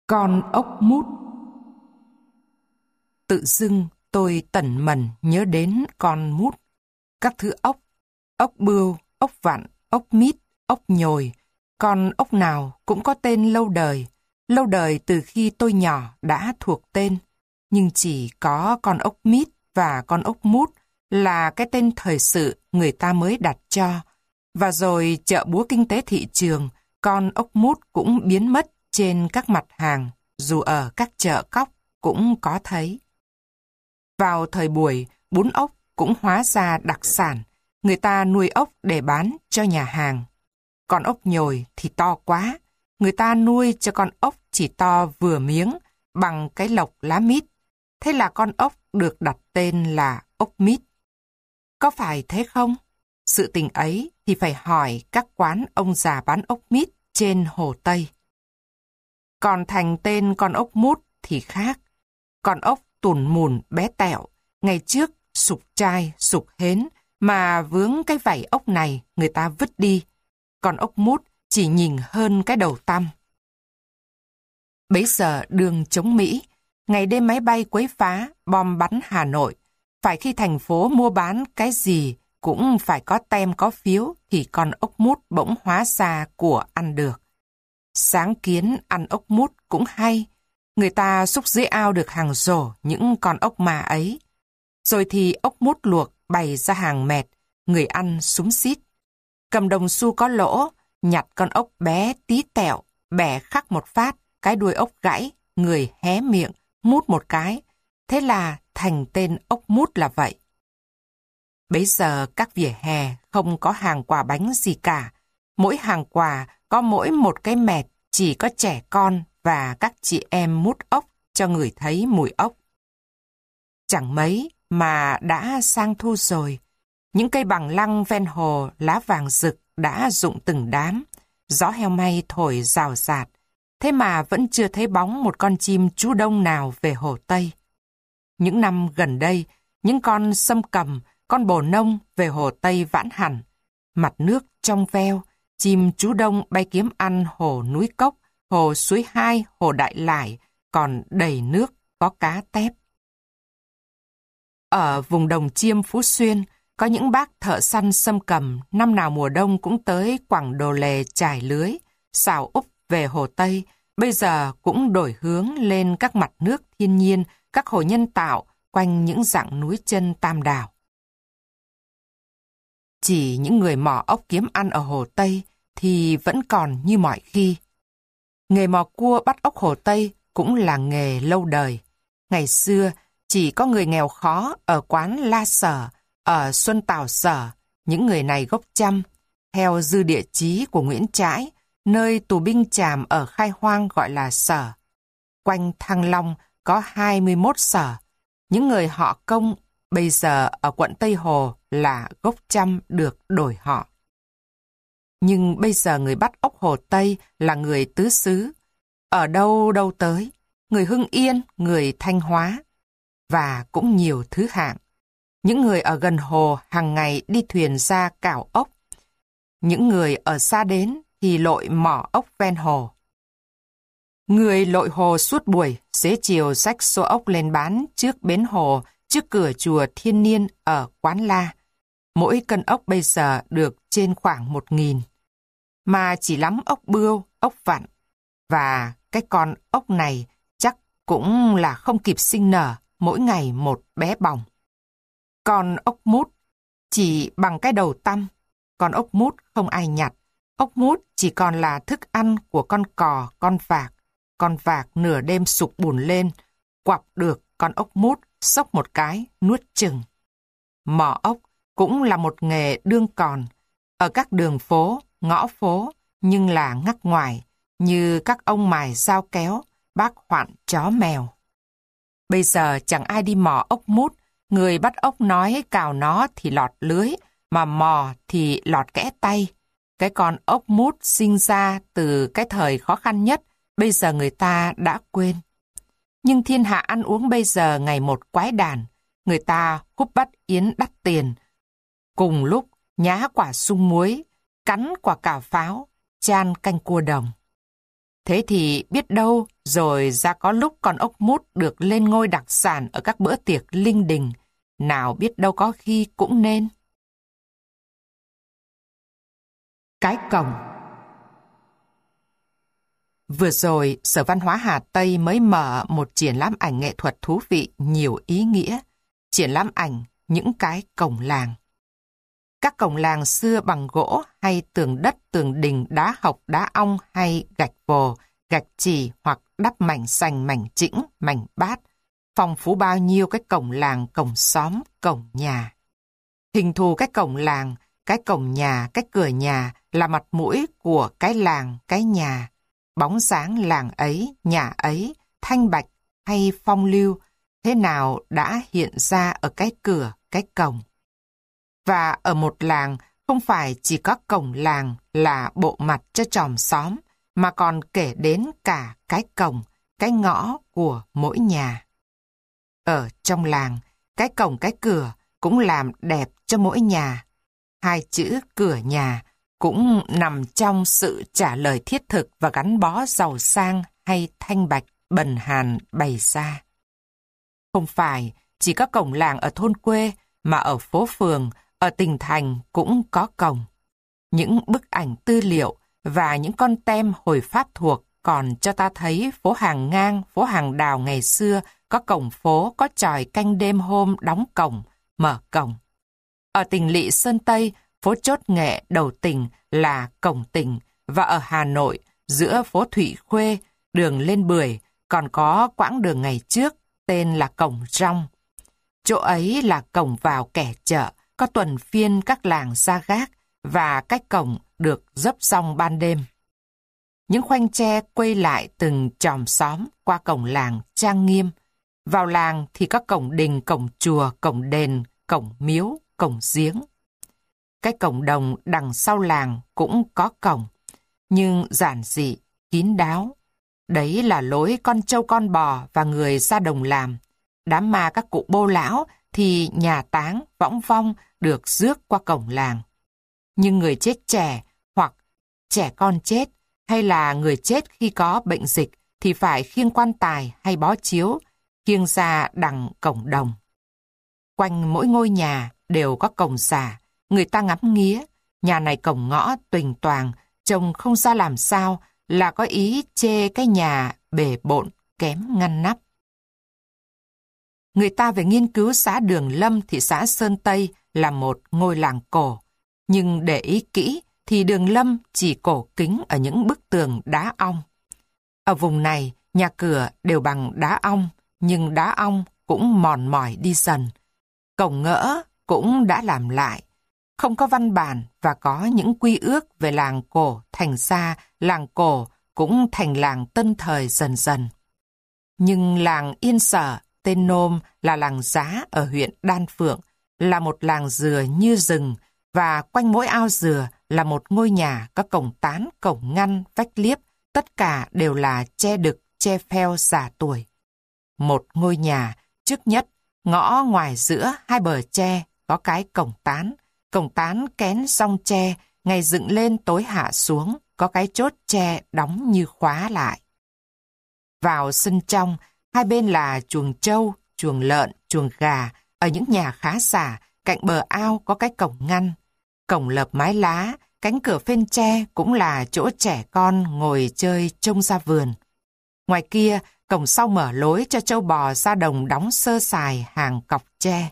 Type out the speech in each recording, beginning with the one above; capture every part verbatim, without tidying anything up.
Con ốc mút. Tự dưng tôi tẩn mẩn nhớ đến con mút. Các thứ ốc, ốc bươu, ốc vặn, ốc mít, ốc nhồi. Con ốc nào cũng có tên lâu đời. Lâu đời từ khi tôi nhỏ đã thuộc tên. Nhưng chỉ có con ốc mít và con ốc mút là cái tên thời sự người ta mới đặt cho. Và rồi chợ búa kinh tế thị trường, con ốc mút cũng biến mất trên các mặt hàng, dù ở các chợ cóc cũng có thấy. Vào thời buổi, bún ốc cũng hóa ra đặc sản, người ta nuôi ốc để bán cho nhà hàng. Con ốc nhồi thì to quá, người ta nuôi cho con ốc chỉ to vừa miếng bằng cái lộc lá mít. Thế là con ốc được đặt tên là ốc mít. Có phải thế không? Sự tình ấy thì phải hỏi các quán ông già bán ốc mít trên Hồ Tây. Còn thành tên con ốc mút thì khác. Con ốc tùn mùn bé tẹo, ngày trước sục trai, sục hến, mà vướng cái vảy ốc này người ta vứt đi. Con ốc mút chỉ nhìn hơn cái đầu tăm. Bấy giờ đường chống Mỹ, ngày đêm máy bay quấy phá, bom bắn Hà Nội. Phải khi thành phố mua bán cái gì cũng phải có tem có phiếu thì con ốc mút bỗng hóa ra của ăn được. Sáng kiến ăn ốc mút cũng hay. Người ta xúc dưới ao được hàng rổ những con ốc mà ấy. Rồi thì ốc mút luộc bày ra hàng mẹt, người ăn súm xít. Cầm đồng xu có lỗ, nhặt con ốc bé tí tẹo, bẻ khắc một phát, cái đuôi ốc gãy, người hé miệng, mút một cái. Thế là thành tên ốc mút là vậy. Bấy giờ các vỉa hè không có hàng quà bánh gì cả. Mỗi hàng quà có mỗi một cái mẹt, chỉ có trẻ con và các chị em mút ốc cho người thấy mùi ốc. Chẳng mấy mà đã sang thu rồi. Những cây bằng lăng ven hồ lá vàng rực đã rụng từng đám. Gió heo may thổi rào rạt. Thế mà vẫn chưa thấy bóng một con chim chú đông nào về Hồ Tây. Những năm gần đây, những con sâm cầm, con bồ nông về Hồ Tây vãn hẳn. Mặt nước trong veo, chim chú đông bay kiếm ăn hồ núi Cốc, hồ suối Hai, hồ Đại Lải, còn đầy nước có cá tép. Ở vùng đồng chiêm Phú Xuyên, có những bác thợ săn sâm cầm năm nào mùa đông cũng tới quẳng đồ lề trải lưới, xào úp về Hồ Tây, bây giờ cũng đổi hướng lên các mặt nước thiên nhiên, các hồ nhân tạo quanh những dặng núi chân Tam Đảo. Chỉ những người mò ốc kiếm ăn ở Hồ Tây thì vẫn còn như mọi khi. Nghề mò cua bắt ốc Hồ Tây cũng là nghề lâu đời. Ngày xưa, chỉ có người nghèo khó ở quán La Sở, ở Xuân Tảo Sở, những người này gốc Chăm, theo dư địa chí của Nguyễn Trãi, nơi tù binh Tràm ở Khai Hoang gọi là Sở. Quanh Thăng Long có hai mươi mốt sở. Những người họ Công bây giờ ở quận Tây Hồ là gốc Chăm được đổi họ. Nhưng bây giờ người bắt ốc Hồ Tây là người tứ xứ. Ở đâu đâu tới, người Hưng Yên, người Thanh Hóa. Và cũng nhiều thứ hạng. Những người ở gần hồ hàng ngày đi thuyền ra cào ốc. Những người ở xa đến thì lội mỏ ốc ven hồ. Người lội hồ suốt buổi, xế chiều xách xô ốc lên bán trước bến hồ, trước cửa chùa Thiên Niên ở Quán La. Mỗi cân ốc bây giờ được trên khoảng một nghìn. Mà chỉ lắm ốc bươu, ốc vặn. Và cái con ốc này chắc cũng là không kịp sinh nở, mỗi ngày một bé bỏng. Còn ốc mút chỉ bằng cái đầu tăm. Còn ốc mút không ai nhặt. Ốc mút chỉ còn là thức ăn của con cò, con vạc. Con vạc nửa đêm sục bùn lên, quặp được con ốc mút, xốc một cái, nuốt chừng. Mò ốc cũng là một nghề đương còn. Ở các đường phố, ngõ phố, nhưng là ngắc ngoài, như các ông mài dao kéo, bác hoạn chó mèo. Bây giờ chẳng ai đi mò ốc mút, người bắt ốc nói cào nó thì lọt lưới, mà mò thì lọt kẽ tay. Cái con ốc mút sinh ra từ cái thời khó khăn nhất, bây giờ người ta đã quên. Nhưng thiên hạ ăn uống bây giờ ngày một quái đản, người ta húp bắt yến đắt tiền. Cùng lúc nhá quả sung muối, cắn quả cào pháo, chan canh cua đồng. Thế thì biết đâu Rồi ra có lúc con ốc mút được lên ngôi đặc sản ở các bữa tiệc linh đình, nào biết đâu có khi cũng nên. Cái cổng. Vừa rồi, Sở Văn hóa Hà Tây mới mở một triển lãm ảnh nghệ thuật thú vị nhiều ý nghĩa. Triển lãm ảnh những cái cổng làng. Các cổng làng xưa bằng gỗ hay tường đất, tường đình, đá hộc, đá ong hay gạch vồ, gạch chì hoặc đắp mảnh sành, mảnh chĩnh, mảnh bát. Phong phú bao nhiêu cái cổng làng, cổng xóm, cổng nhà. Hình thù cái cổng làng, cái cổng nhà, cái cửa nhà là mặt mũi của cái làng, cái nhà. Bóng dáng làng ấy, nhà ấy, thanh bạch hay phong lưu, thế nào đã hiện ra ở cái cửa, cái cổng. Và ở một làng, không phải chỉ có cổng làng là bộ mặt cho chòm xóm, mà còn kể đến cả cái cổng, cái ngõ của mỗi nhà. Ở trong làng, cái cổng cái cửa cũng làm đẹp cho mỗi nhà. Hai chữ cửa nhà cũng nằm trong sự trả lời thiết thực và gắn bó giàu sang hay thanh bạch bần hàn bày ra. Không phải chỉ có cổng làng ở thôn quê, mà ở phố phường, ở tỉnh thành cũng có cổng. Những bức ảnh tư liệu và những con tem hồi Pháp thuộc còn cho ta thấy phố Hàng Ngang, phố Hàng Đào ngày xưa có cổng phố, có chòi canh đêm hôm đóng cổng, mở cổng. Ở tỉnh lỵ Sơn Tây, phố Chốt Nghệ đầu tỉnh là cổng tỉnh, và ở Hà Nội, giữa phố Thụy Khuê, đường lên Bưởi, còn có quãng đường ngày trước tên là cổng Rong. Chỗ ấy là cổng vào kẻ chợ, có tuần phiên các làng ra gác, và cách cổng được dấp rong ban đêm. Những khoanh tre quây lại từng chòm xóm qua cổng làng trang nghiêm. Vào làng thì có cổng đình, cổng chùa, cổng đền, cổng miếu, cổng giếng. Cái cổng đồng đằng sau làng cũng có cổng, nhưng giản dị, kín đáo. Đấy là lối con trâu con bò và người ra đồng làm. Đám ma các cụ bô lão thì nhà táng, võng vong được rước qua cổng làng. Nhưng người chết trẻ hoặc trẻ con chết hay là người chết khi có bệnh dịch thì phải khiêng quan tài hay bó chiếu, khiêng ra đằng cổng đồng. Quanh mỗi ngôi nhà đều có cổng xà, người ta ngắm nghía, nhà này cổng ngõ tuềnh toàng, trông không ra làm sao, là có ý chê cái nhà bề bộn, kém ngăn nắp. Người ta về nghiên cứu xã Đường Lâm, thị xã Sơn Tây là một ngôi làng cổ. Nhưng để ý kỹ thì Đường Lâm chỉ cổ kính ở những bức tường đá ong. Ở vùng này, nhà cửa đều bằng đá ong, nhưng đá ong cũng mòn mỏi đi dần. Cổng ngỡ cũng đã làm lại. Không có văn bản và có những quy ước về làng cổ, thành ra làng cổ cũng thành làng tân thời dần dần. Nhưng làng Yên Sở, tên nôm là làng Giá ở huyện Đan Phượng, là một làng dừa như rừng, và quanh mỗi ao dừa là một ngôi nhà có cổng tán, cổng ngăn, vách liếp, tất cả đều là tre đực, tre pheo già tuổi. Một ngôi nhà, trước nhất, ngõ ngoài giữa hai bờ tre có cái cổng tán, cổng tán kén song tre, ngày dựng lên tối hạ xuống, có cái chốt tre đóng như khóa lại. Vào sân trong, hai bên là chuồng trâu, chuồng lợn, chuồng gà, ở những nhà khá giả, cạnh bờ ao có cái cổng ngăn. Cổng lợp mái lá, cánh cửa phên tre cũng là chỗ trẻ con ngồi chơi trông ra vườn. Ngoài kia, cổng sau mở lối cho trâu bò ra đồng đóng sơ sài hàng cọc tre.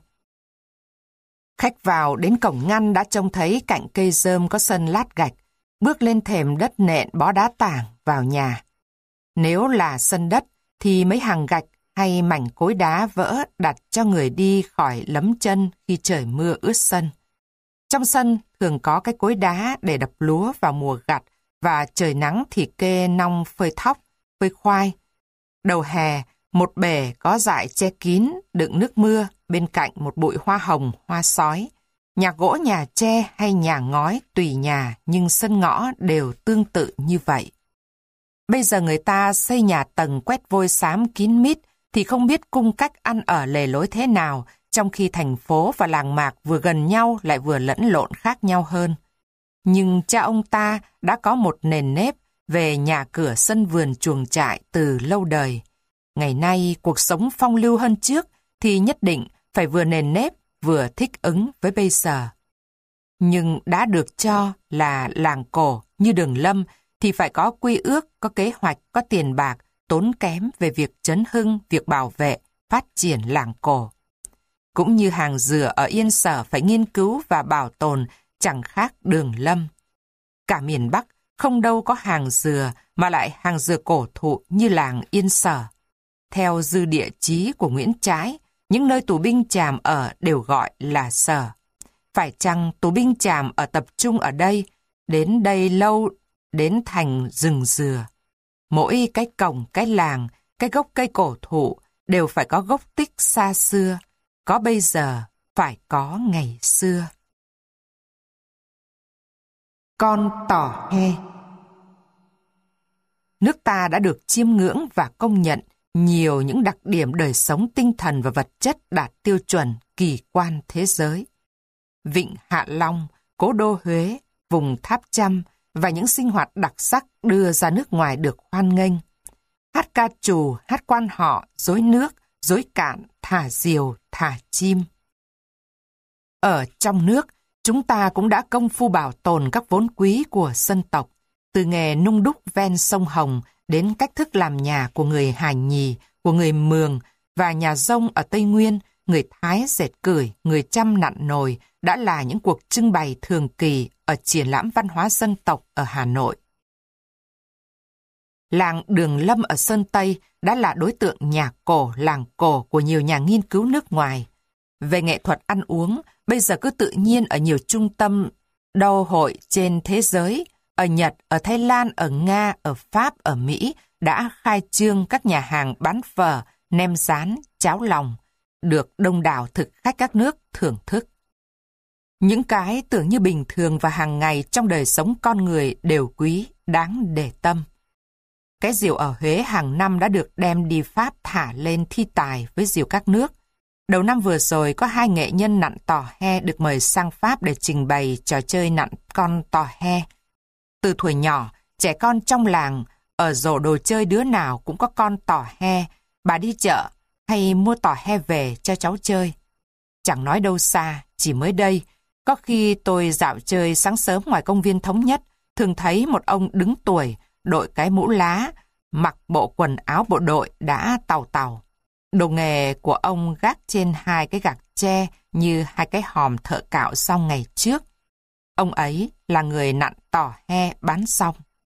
Khách vào đến cổng ngăn đã trông thấy cạnh cây rơm có sân lát gạch, bước lên thềm đất nện bó đá tảng vào nhà. Nếu là sân đất thì mấy hàng gạch hay mảnh cối đá vỡ đặt cho người đi khỏi lấm chân khi trời mưa ướt sân. Trong sân thường có cái cối đá để đập lúa vào mùa gặt, và trời nắng thì kê nong phơi thóc, phơi khoai. Đầu hè, một bể có dại che kín đựng nước mưa, bên cạnh một bụi hoa hồng, hoa sói. Nhà gỗ, nhà tre hay nhà ngói tùy nhà, nhưng sân ngõ đều tương tự như vậy. Bây giờ người ta xây nhà tầng quét vôi xám kín mít thì không biết cung cách ăn ở lề lối thế nào, trong khi thành phố và làng mạc vừa gần nhau lại vừa lẫn lộn khác nhau hơn. Nhưng cha ông ta đã có một nền nếp về nhà cửa sân vườn chuồng trại từ lâu đời. Ngày nay cuộc sống phong lưu hơn trước thì nhất định phải vừa nền nếp vừa thích ứng với bây giờ. Nhưng đã được cho là làng cổ như Đường Lâm thì phải có quy ước, có kế hoạch, có tiền bạc, tốn kém về việc chấn hưng, việc bảo vệ, phát triển làng cổ. Cũng như hàng dừa ở Yên Sở phải nghiên cứu và bảo tồn chẳng khác Đường Lâm. Cả miền Bắc không đâu có hàng dừa mà lại hàng dừa cổ thụ như làng Yên Sở. Theo dư địa chí của Nguyễn Trãi, những nơi tù binh Tràm ở đều gọi là Sở. Phải chăng tù binh Tràm ở tập trung ở đây, đến đây lâu đến thành rừng dừa. Mỗi cái cổng, cái làng, cái gốc cây cổ thụ đều phải có gốc tích xa xưa, có bây giờ, phải có ngày xưa. Con tò he. Nước ta đã được chiêm ngưỡng và công nhận nhiều những đặc điểm đời sống tinh thần và vật chất đạt tiêu chuẩn kỳ quan thế giới. Vịnh Hạ Long, cố đô Huế, vùng Tháp Chăm và những sinh hoạt đặc sắc đưa ra nước ngoài được hoan nghênh. Hát ca trù, hát quan họ, rối nước, rối cạn, thả diều, thả chim. Ở trong nước, chúng ta cũng đã công phu bảo tồn các vốn quý của dân tộc, từ nghề nung đúc ven sông Hồng đến cách thức làm nhà của người Hà Nhì, của người Mường và nhà Dông ở Tây Nguyên, người Thái dệt cửi, người Chăm nặn nồi đã là những cuộc trưng bày thường kỳ ở triển lãm văn hóa dân tộc ở Hà Nội. Làng Đường Lâm ở Sơn Tây đã là đối tượng nhà cổ, làng cổ của nhiều nhà nghiên cứu nước ngoài. Về nghệ thuật ăn uống, bây giờ cứ tự nhiên ở nhiều trung tâm đô hội trên thế giới, ở Nhật, ở Thái Lan, ở Nga, ở Pháp, ở Mỹ đã khai trương các nhà hàng bán phở, nem rán, cháo lòng, được đông đảo thực khách các nước thưởng thức. Những cái tưởng như bình thường và hàng ngày trong đời sống con người đều quý, đáng để tâm. Cái diều ở Huế hàng năm đã được đem đi Pháp thả lên thi tài với diều các nước. Đầu năm vừa rồi có hai nghệ nhân nặn tò he được mời sang Pháp để trình bày trò chơi nặn con tò he. Từ thuở nhỏ, trẻ con trong làng, ở rổ đồ chơi đứa nào cũng có con tò he, bà đi chợ hay mua tò he về cho cháu chơi. Chẳng nói đâu xa, chỉ mới đây, có khi tôi dạo chơi sáng sớm ngoài công viên Thống Nhất, thường thấy một ông đứng tuổi, đội cái mũ lá, mặc bộ quần áo bộ đội đã tàu tàu. Đồ nghề của ông gác trên hai cái gạc tre như hai cái hòm thợ cạo xong ngày trước. Ông ấy là người nặn tò he bán xong.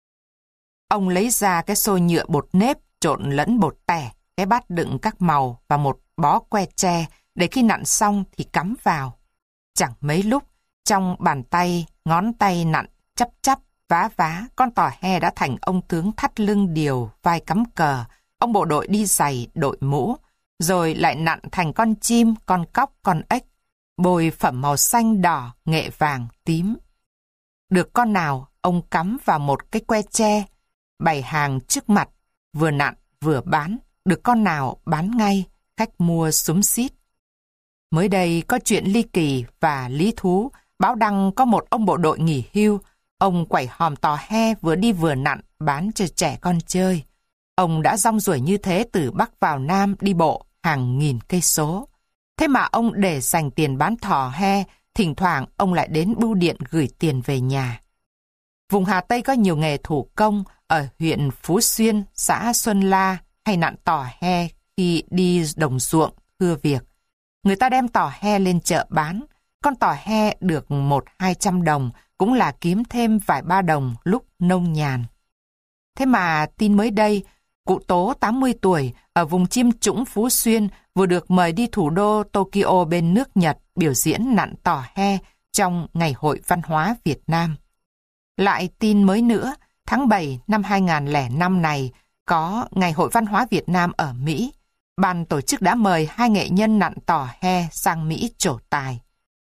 Ông lấy ra cái xô nhựa bột nếp trộn lẫn bột tẻ, cái bát đựng các màu và một bó que tre để khi nặn xong thì cắm vào. Chẳng mấy lúc, trong bàn tay, ngón tay nặn chắp chắp, vá vá, con tò he đã thành ông tướng thắt lưng điều, vai cắm cờ, ông bộ đội đi giày, đội mũ, rồi lại nặn thành con chim, con cóc, con ếch, bồi phẩm màu xanh, đỏ, nghệ vàng, tím. Được con nào, ông cắm vào một cái que tre, bày hàng trước mặt, vừa nặn vừa bán, được con nào bán ngay, khách mua xúm xít. Mới đây có chuyện ly kỳ và lý thú, báo đăng có một ông bộ đội nghỉ hưu, ông quẩy hòm tò he vừa đi vừa nặn bán cho trẻ con chơi. Ông đã rong ruổi như thế từ Bắc vào Nam đi bộ hàng nghìn cây số. Thế mà ông để dành tiền bán tò he, thỉnh thoảng ông lại đến bưu điện gửi tiền về nhà. Vùng Hà Tây có nhiều nghề thủ công, ở huyện Phú Xuyên, xã Xuân La hay nặn tò he khi đi đồng ruộng thưa việc. Người ta đem tò he lên chợ bán, con tò he được một hai trăm đồng, cũng là kiếm thêm vài ba đồng lúc nông nhàn. Thế mà tin mới đây, cụ Tố tám mươi tuổi ở vùng Chiêm Trũng Phú Xuyên vừa được mời đi thủ đô Tokyo bên nước Nhật biểu diễn nặn tò he trong Ngày hội Văn hóa Việt Nam. Lại tin mới nữa, tháng bảy năm hai nghìn lẻ năm này có Ngày hội Văn hóa Việt Nam ở Mỹ. Ban tổ chức đã mời hai nghệ nhân nặn tò he sang Mỹ trổ tài.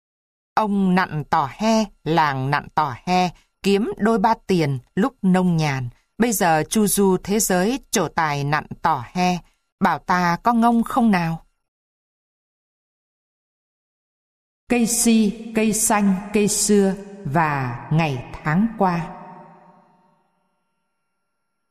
Ông nặn tò he, làng nặn tò he, kiếm đôi ba tiền lúc nông nhàn. Bây giờ chu du thế giới trổ tài nặn tò he, bảo ta có ngông không nào? Cây si, cây xanh, cây xưa và ngày tháng qua.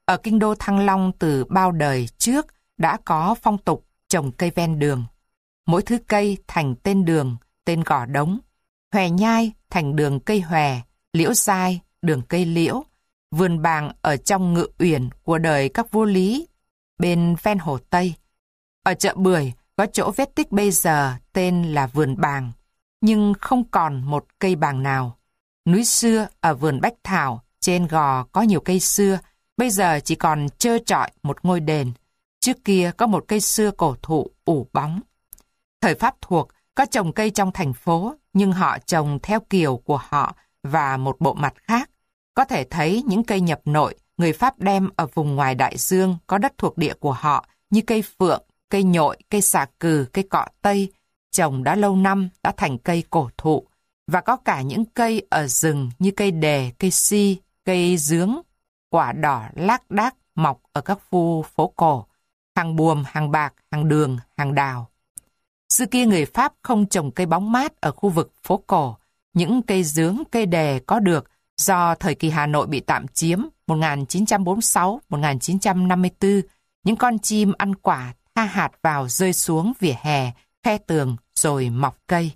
Ở kinh đô Thăng Long từ bao đời trước đã có phong tục trồng cây ven đường. Mỗi thứ cây thành tên đường, tên gò đống. Hòe nhai thành đường cây hòe, liễu dai, đường cây liễu. Vườn bàng ở trong ngự uyển của đời các vua Lý, bên ven hồ Tây. Ở chợ Bưởi có chỗ vết tích bây giờ tên là vườn bàng, nhưng không còn một cây bàng nào. Núi xưa ở vườn Bách Thảo, trên gò có nhiều cây xưa, bây giờ chỉ còn trơ trọi một ngôi đền. Trước kia có một cây xưa cổ thụ ủ bóng. Thời Pháp thuộc có trồng cây trong thành phố, nhưng họ trồng theo kiểu của họ và một bộ mặt khác. Có thể thấy những cây nhập nội người Pháp đem ở vùng ngoài đại dương có đất thuộc địa của họ như cây phượng, cây nhội, cây xà cừ, cây cọ Tây, trồng đã lâu năm đã thành cây cổ thụ. Và có cả những cây ở rừng như cây đề, cây si, cây dướng, quả đỏ lác đác mọc ở các khu phố cổ, hàng buồm, hàng bạc, hàng đường, hàng đào. Xưa kia người Pháp không trồng cây bóng mát ở khu vực phố cổ. Những cây dướng, cây đề có được do thời kỳ Hà Nội bị tạm chiếm một nghìn chín trăm bốn mươi sáu đến một nghìn chín trăm năm mươi tư, những con chim ăn quả tha hạt vào rơi xuống vỉa hè, khe tường rồi mọc cây.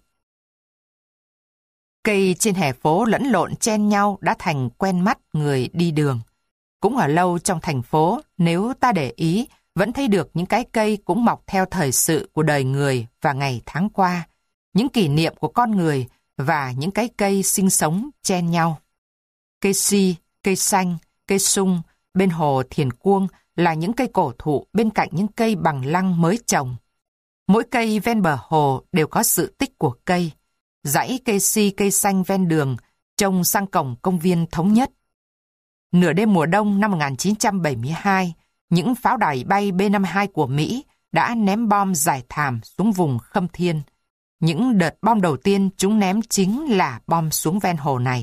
Cây trên hè phố lẫn lộn chen nhau đã thành quen mắt người đi đường. Cũng ở lâu trong thành phố, nếu ta để ý, vẫn thấy được những cái cây cũng mọc theo thời sự của đời người và ngày tháng qua, những kỷ niệm của con người và những cái cây sinh sống chen nhau. Cây si, cây xanh, cây sung, bên hồ Thiền Cuông là những cây cổ thụ bên cạnh những cây bằng lăng mới trồng. Mỗi cây ven bờ hồ đều có sự tích của cây. Dãy cây si, cây xanh ven đường trông sang cổng công viên Thống Nhất. Nửa đêm mùa đông năm một nghìn chín trăm bảy mươi hai, những pháo đài bay B năm mươi hai của Mỹ đã ném bom giải thảm xuống vùng Khâm Thiên. Những đợt bom đầu tiên chúng ném chính là bom xuống ven hồ này.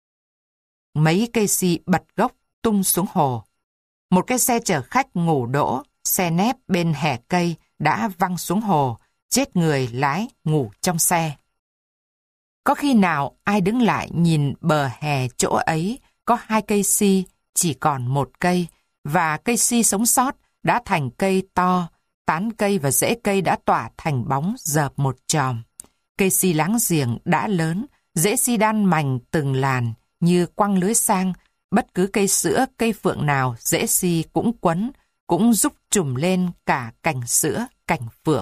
Mấy cây si bật gốc tung xuống hồ. Một cái xe chở khách ngủ đỗ, xe nép bên hè cây đã văng xuống hồ, chết người lái ngủ trong xe. Có khi nào ai đứng lại nhìn bờ hè chỗ ấy có hai cây si, chỉ còn một cây, và cây si sống sót đã thành cây to, tán cây và rễ cây đã tỏa thành bóng dợp một chòm. Cây si láng giềng đã lớn, rễ si đan mành từng làn, như quăng lưới sang, bất cứ cây sữa, cây phượng nào rễ si cũng quấn, cũng giúp trùm lên cả cành sữa, cành phượng.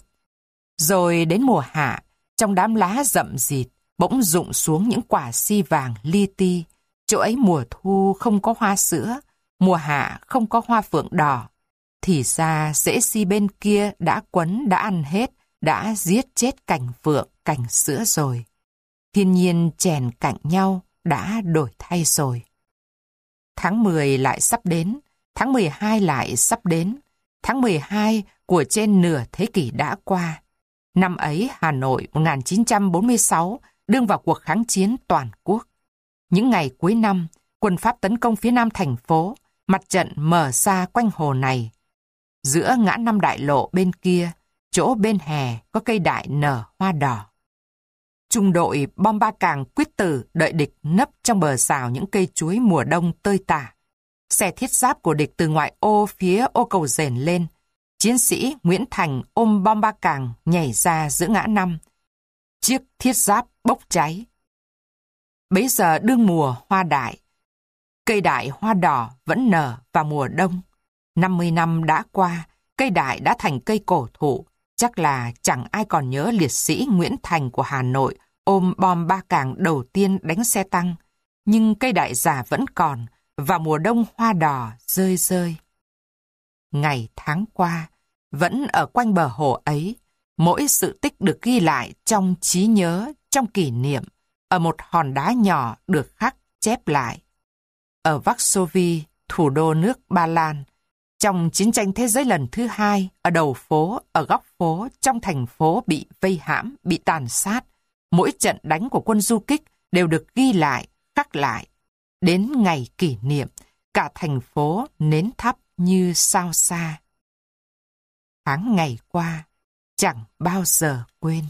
Rồi đến mùa hạ, trong đám lá rậm rịt, bỗng rụng xuống những quả si vàng li ti. Chỗ ấy mùa thu không có hoa sữa, mùa hạ không có hoa phượng đỏ. Thì ra rễ si bên kia đã quấn, đã ăn hết, đã giết chết cành phượng, cành sữa rồi. Thiên nhiên chèn cạnh nhau, đã đổi thay rồi. Tháng mười lại sắp đến, tháng mười hai lại sắp đến, tháng mười hai của trên nửa thế kỷ đã qua. Năm ấy Hà Nội một nghìn chín trăm bốn mươi sáu đương vào cuộc kháng chiến toàn quốc. Những ngày cuối năm, quân Pháp tấn công phía nam thành phố, mặt trận mở ra quanh hồ này. Giữa ngã năm đại lộ bên kia, chỗ bên hè có cây đại nở hoa đỏ. Trung đội bom ba càng quyết tử đợi địch nấp trong bờ rào những cây chuối mùa đông tơi tả. Xe thiết giáp của địch từ ngoại ô phía ô cầu Dền lên. Chiến sĩ Nguyễn Thành ôm bom ba càng nhảy ra giữa ngã năm. Chiếc thiết giáp bốc cháy. Bấy giờ đương mùa hoa đại. Cây đại hoa đỏ vẫn nở vào mùa đông. năm mươi năm đã qua, cây đại đã thành cây cổ thụ. Chắc là chẳng ai còn nhớ liệt sĩ Nguyễn Thành của Hà Nội ôm bom ba càng đầu tiên đánh xe tăng. Nhưng cây đại già vẫn còn, và mùa đông hoa đỏ rơi rơi. Ngày tháng qua, vẫn ở quanh bờ hồ ấy, mỗi sự tích được ghi lại trong trí nhớ, trong kỷ niệm, ở một hòn đá nhỏ được khắc chép lại. Ở Varsovie, thủ đô nước Ba Lan, trong chiến tranh thế giới lần thứ hai, ở đầu phố, ở góc phố, trong thành phố bị vây hãm, bị tàn sát, mỗi trận đánh của quân du kích đều được ghi lại, khắc lại. Đến ngày kỷ niệm, cả thành phố nến thắp như sao xa. Tháng ngày qua, chẳng bao giờ quên.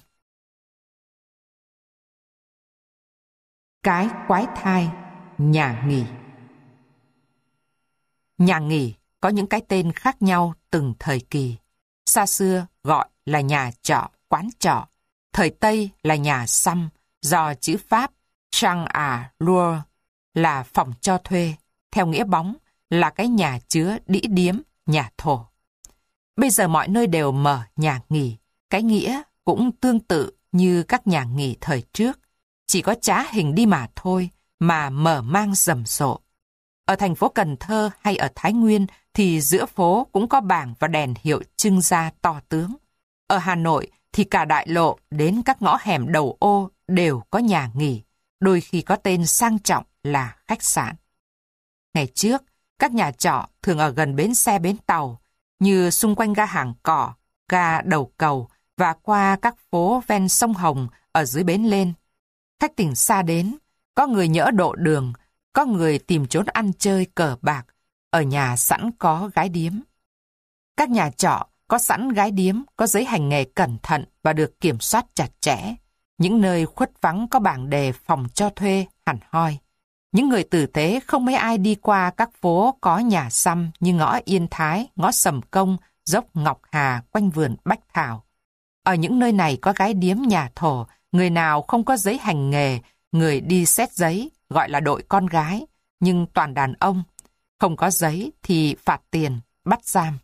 Cái quái thai, nhà nghỉ. Nhà nghỉ có những cái tên khác nhau từng thời kỳ. Xa xưa gọi là nhà trọ, quán trọ. Thời Tây là nhà xăm, do chữ Pháp Chambre à louer là phòng cho thuê, theo nghĩa bóng là cái nhà chứa đĩ điếm, nhà thổ. Bây giờ mọi nơi đều mở nhà nghỉ, cái nghĩa cũng tương tự như các nhà nghỉ thời trước, chỉ có trá hình đi mà thôi mà mở mang rầm rộ. Ở thành phố Cần Thơ hay ở Thái Nguyên thì giữa phố cũng có bảng và đèn hiệu trưng ra to tướng. Ở Hà Nội thì cả đại lộ đến các ngõ hẻm đầu ô đều có nhà nghỉ, đôi khi có tên sang trọng là khách sạn. Ngày trước, các nhà trọ thường ở gần bến xe bến tàu, như xung quanh ga Hàng Cỏ, ga Đầu Cầu và qua các phố ven sông Hồng ở dưới bến lên. Khách tỉnh xa đến, có người nhỡ độ đường, có người tìm trốn ăn chơi cờ bạc, ở nhà sẵn có gái điếm. Các nhà trọ có sẵn gái điếm, có giấy hành nghề cẩn thận và được kiểm soát chặt chẽ. Những nơi khuất vắng có bảng đề phòng cho thuê hẳn hoi. Những người tử tế không mấy ai đi qua các phố có nhà xăm như ngõ Yên Thái, ngõ Sầm Công, dốc Ngọc Hà, quanh vườn Bách Thảo. Ở những nơi này có gái điếm nhà thổ, người nào không có giấy hành nghề, người đi xét giấy, gọi là đội con gái, nhưng toàn đàn ông. Không có giấy thì phạt tiền, bắt giam.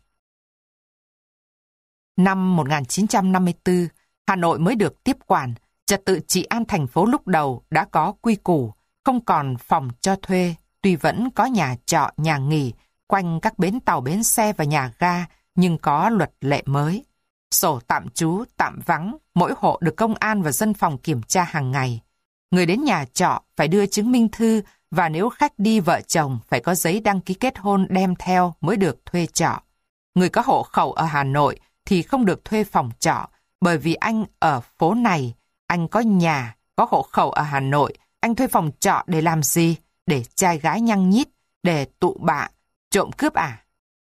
Năm một nghìn chín trăm năm mươi tư, Hà Nội mới được tiếp quản, trật tự trị an thành phố lúc đầu đã có quy củ, không còn phòng cho thuê, tuy vẫn có nhà trọ, nhà nghỉ, quanh các bến tàu, bến xe và nhà ga, nhưng có luật lệ mới. Sổ tạm trú, tạm vắng, mỗi hộ được công an và dân phòng kiểm tra hàng ngày. Người đến nhà trọ phải đưa chứng minh thư và nếu khách đi vợ chồng phải có giấy đăng ký kết hôn đem theo mới được thuê trọ. Người có hộ khẩu ở Hà Nội thì không được thuê phòng trọ, bởi vì anh ở phố này, anh có nhà, có hộ khẩu ở Hà Nội, anh thuê phòng trọ để làm gì? Để trai gái nhăng nhít, để tụ bạ, trộm cướp à?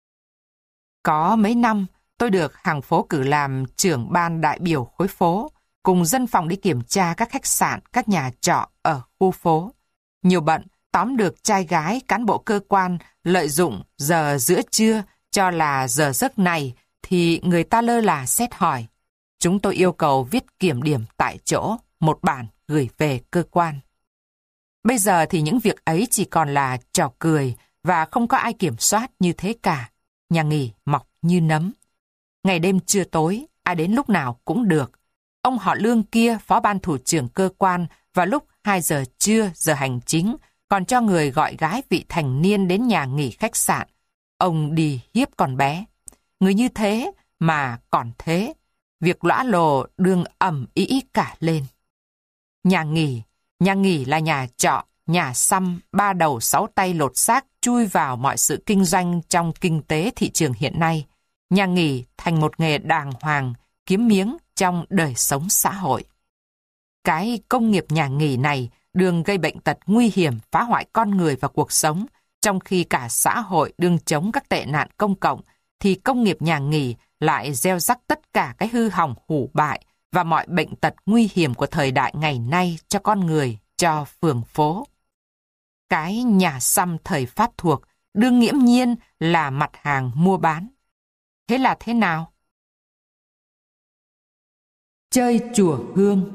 Có mấy năm, tôi được hàng phố cử làm trưởng ban đại biểu khối phố, cùng dân phòng đi kiểm tra các khách sạn, các nhà trọ ở khu phố. Nhiều bận, tóm được trai gái, cán bộ cơ quan, lợi dụng giờ giữa trưa cho là giờ giấc này, thì người ta lơ là xét hỏi. Chúng tôi yêu cầu viết kiểm điểm tại chỗ, một bản gửi về cơ quan. Bây giờ thì những việc ấy chỉ còn là trò cười và không có ai kiểm soát như thế cả. Nhà nghỉ mọc như nấm. Ngày đêm trưa tối, ai đến lúc nào cũng được. Ông họ Lương kia, phó ban thủ trưởng cơ quan, vào lúc hai giờ trưa, giờ hành chính, còn cho người gọi gái vị thành niên đến nhà nghỉ khách sạn. Ông đi hiếp con bé. Người như thế mà còn thế. Việc lõa lồ đương ầm ĩ cả lên. Nhà nghỉ, nhà nghỉ là nhà trọ, nhà xăm, ba đầu sáu tay lột xác chui vào mọi sự kinh doanh trong kinh tế thị trường hiện nay. Nhà nghỉ thành một nghề đàng hoàng, kiếm miếng trong đời sống xã hội. Cái công nghiệp nhà nghỉ này đương gây bệnh tật nguy hiểm, phá hoại con người và cuộc sống, trong khi cả xã hội đương chống các tệ nạn công cộng, thì công nghiệp nhà nghỉ lại gieo rắc tất cả cái hư hỏng hủ bại và mọi bệnh tật nguy hiểm của thời đại ngày nay cho con người, cho phường phố. Cái nhà xăm thời Pháp thuộc đương nghiễm nhiên là mặt hàng mua bán. Thế là thế nào? Chơi chùa Hương.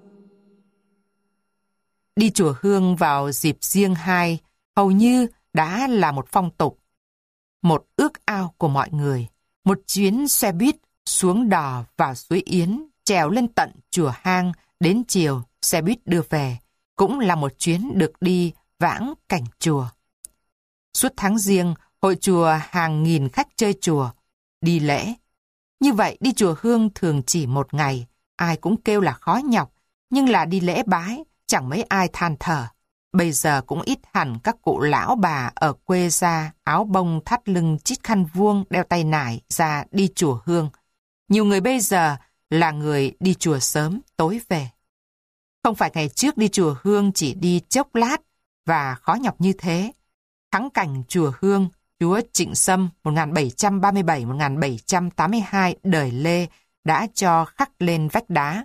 Đi chùa Hương vào dịp Giêng hai hầu như đã là một phong tục, một ước ao của mọi người. Một chuyến xe buýt xuống đò vào suối Yến, trèo lên tận chùa Hang, đến chiều xe buýt đưa về, cũng là một chuyến được đi vãng cảnh chùa. Suốt tháng Giêng, hội chùa hàng nghìn khách chơi chùa, đi lễ. Như vậy đi chùa Hương thường chỉ một ngày, ai cũng kêu là khó nhọc, nhưng là đi lễ bái, chẳng mấy ai than thở. Bây giờ cũng ít hẳn các cụ lão bà ở quê ra áo bông thắt lưng chít khăn vuông đeo tay nải ra đi chùa Hương. Nhiều người bây giờ là người đi chùa sớm tối về. Không phải ngày trước đi chùa Hương chỉ đi chốc lát và khó nhọc như thế. Thắng cảnh chùa Hương, chúa Trịnh Sâm một nghìn bảy trăm ba mươi bảy đến một nghìn bảy trăm tám mươi hai đời Lê đã cho khắc lên vách đá.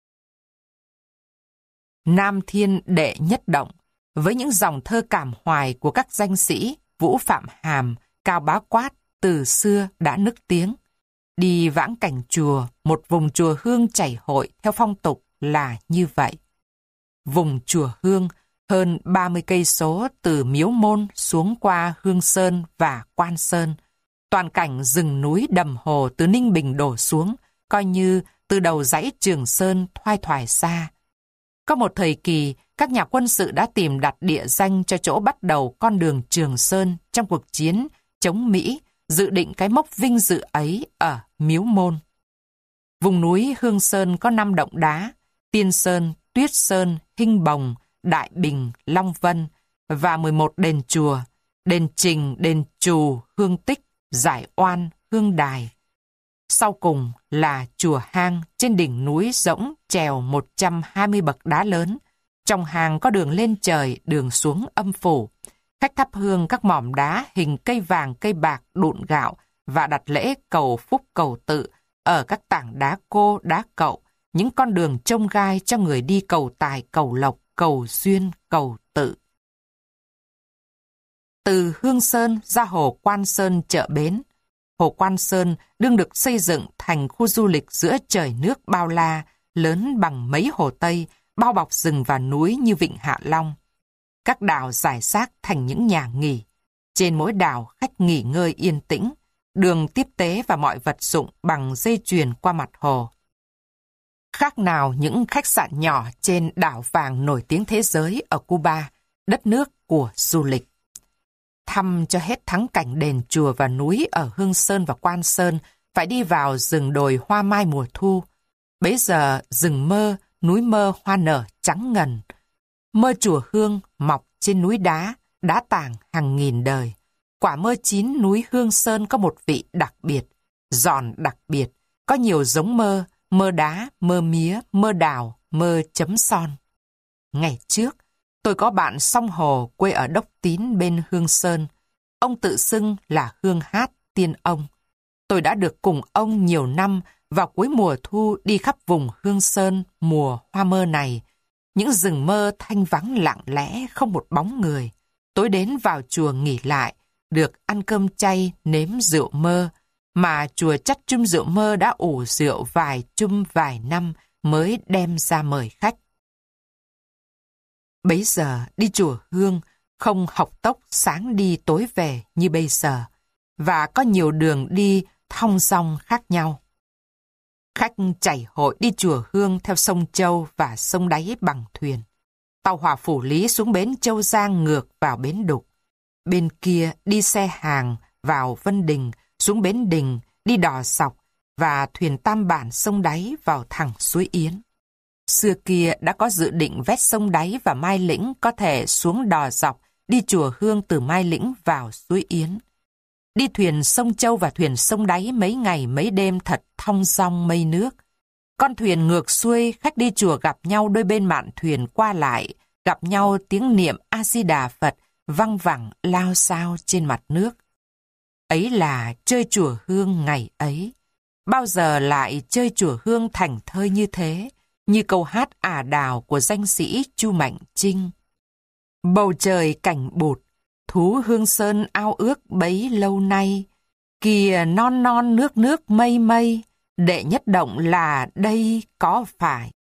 Nam Thiên Đệ Nhất Động với những dòng thơ cảm hoài của các danh sĩ Vũ Phạm Hàm, Cao Bá Quát từ xưa đã nức tiếng. Đi vãng cảnh chùa, một vùng chùa Hương chảy hội theo phong tục là như vậy. Vùng chùa Hương hơn ba mươi cây số từ Miếu Môn xuống qua Hương Sơn và Quan Sơn. Toàn cảnh rừng núi đầm hồ từ Ninh Bình đổ xuống, coi như từ đầu dãy Trường Sơn thoai thoải xa. Có một thời kỳ, các nhà quân sự đã tìm đặt địa danh cho chỗ bắt đầu con đường Trường Sơn trong cuộc chiến chống Mỹ, dự định cái mốc vinh dự ấy ở Miếu Môn. Vùng núi Hương Sơn có năm động đá: Tiên Sơn, Tuyết Sơn, Hinh Bồng, Đại Bình, Long Vân và mười một đền chùa: đền Trình, đền Trù, Hương Tích, Giải Oan, Hương Đài. Sau cùng là chùa Hang trên đỉnh núi rỗng trèo một trăm hai mươi bậc đá lớn. Trong hang có đường lên trời, đường xuống âm phủ. Khách thắp hương các mỏm đá hình cây vàng, cây bạc, đụn gạo và đặt lễ cầu phúc cầu tự ở các tảng đá cô, đá cậu, những con đường chông gai cho người đi cầu tài, cầu lộc, cầu duyên, cầu tự. Từ Hương Sơn ra hồ Quan Sơn chợ bến. Hồ Quan Sơn đương được xây dựng thành khu du lịch giữa trời nước bao la, lớn bằng mấy hồ Tây, bao bọc rừng và núi như Vịnh Hạ Long. Các đảo rải rác thành những nhà nghỉ. Trên mỗi đảo khách nghỉ ngơi yên tĩnh, đường tiếp tế và mọi vật dụng bằng dây chuyền qua mặt hồ. Khác nào những khách sạn nhỏ trên đảo vàng nổi tiếng thế giới ở Cuba, đất nước của du lịch. Thăm cho hết thắng cảnh đền chùa và núi ở Hương Sơn và Quan Sơn, phải đi vào rừng đồi hoa mai mùa thu. Bấy giờ rừng mơ, núi mơ hoa nở trắng ngần. Mơ chùa Hương mọc trên núi đá, đá tảng hàng nghìn đời. Quả mơ chín núi Hương Sơn có một vị đặc biệt, giòn đặc biệt, có nhiều giống mơ, mơ đá, mơ mía, mơ đào, mơ chấm son. Ngày trước, tôi có bạn song hồ quê ở Đốc Tín bên Hương Sơn. Ông tự xưng là Hương Hát Tiên Ông. Tôi đã được cùng ông nhiều năm vào cuối mùa thu đi khắp vùng Hương Sơn mùa hoa mơ này. Những rừng mơ thanh vắng lặng lẽ, không một bóng người. Tối đến vào chùa nghỉ lại, được ăn cơm chay nếm rượu mơ. Mà chùa chắt chum rượu mơ đã ủ rượu vài chum vài năm mới đem ra mời khách. Bấy giờ đi chùa Hương không học tốc sáng đi tối về như bây giờ, và có nhiều đường đi thong dong khác nhau. Khách chảy hội đi chùa Hương theo sông Châu và sông Đáy bằng thuyền. Tàu hỏa Phủ Lý xuống bến Châu Giang ngược vào bến Đục. Bên kia đi xe hàng vào Vân Đình, xuống bến Đình, đi đò sọc và thuyền Tam Bản sông Đáy vào thẳng suối Yến. Xưa kia đã có dự định vét sông Đáy và Mai Lĩnh có thể xuống đò dọc, đi chùa Hương từ Mai Lĩnh vào suối Yến. Đi thuyền sông Châu và thuyền sông Đáy mấy ngày mấy đêm thật thong dong mây nước. Con thuyền ngược xuôi, khách đi chùa gặp nhau đôi bên mạn thuyền qua lại, gặp nhau tiếng niệm A-di-đà Phật văng vẳng lao xao trên mặt nước. Ấy là chơi chùa Hương ngày ấy. Bao giờ lại chơi chùa Hương thành thơi như thế, như câu hát ả đào của danh sĩ Chu Mạnh Trinh. Bầu trời cảnh bụt, thú Hương Sơn ao ước bấy lâu nay, kìa non non nước nước mây mây, đệ nhất động là đây có phải.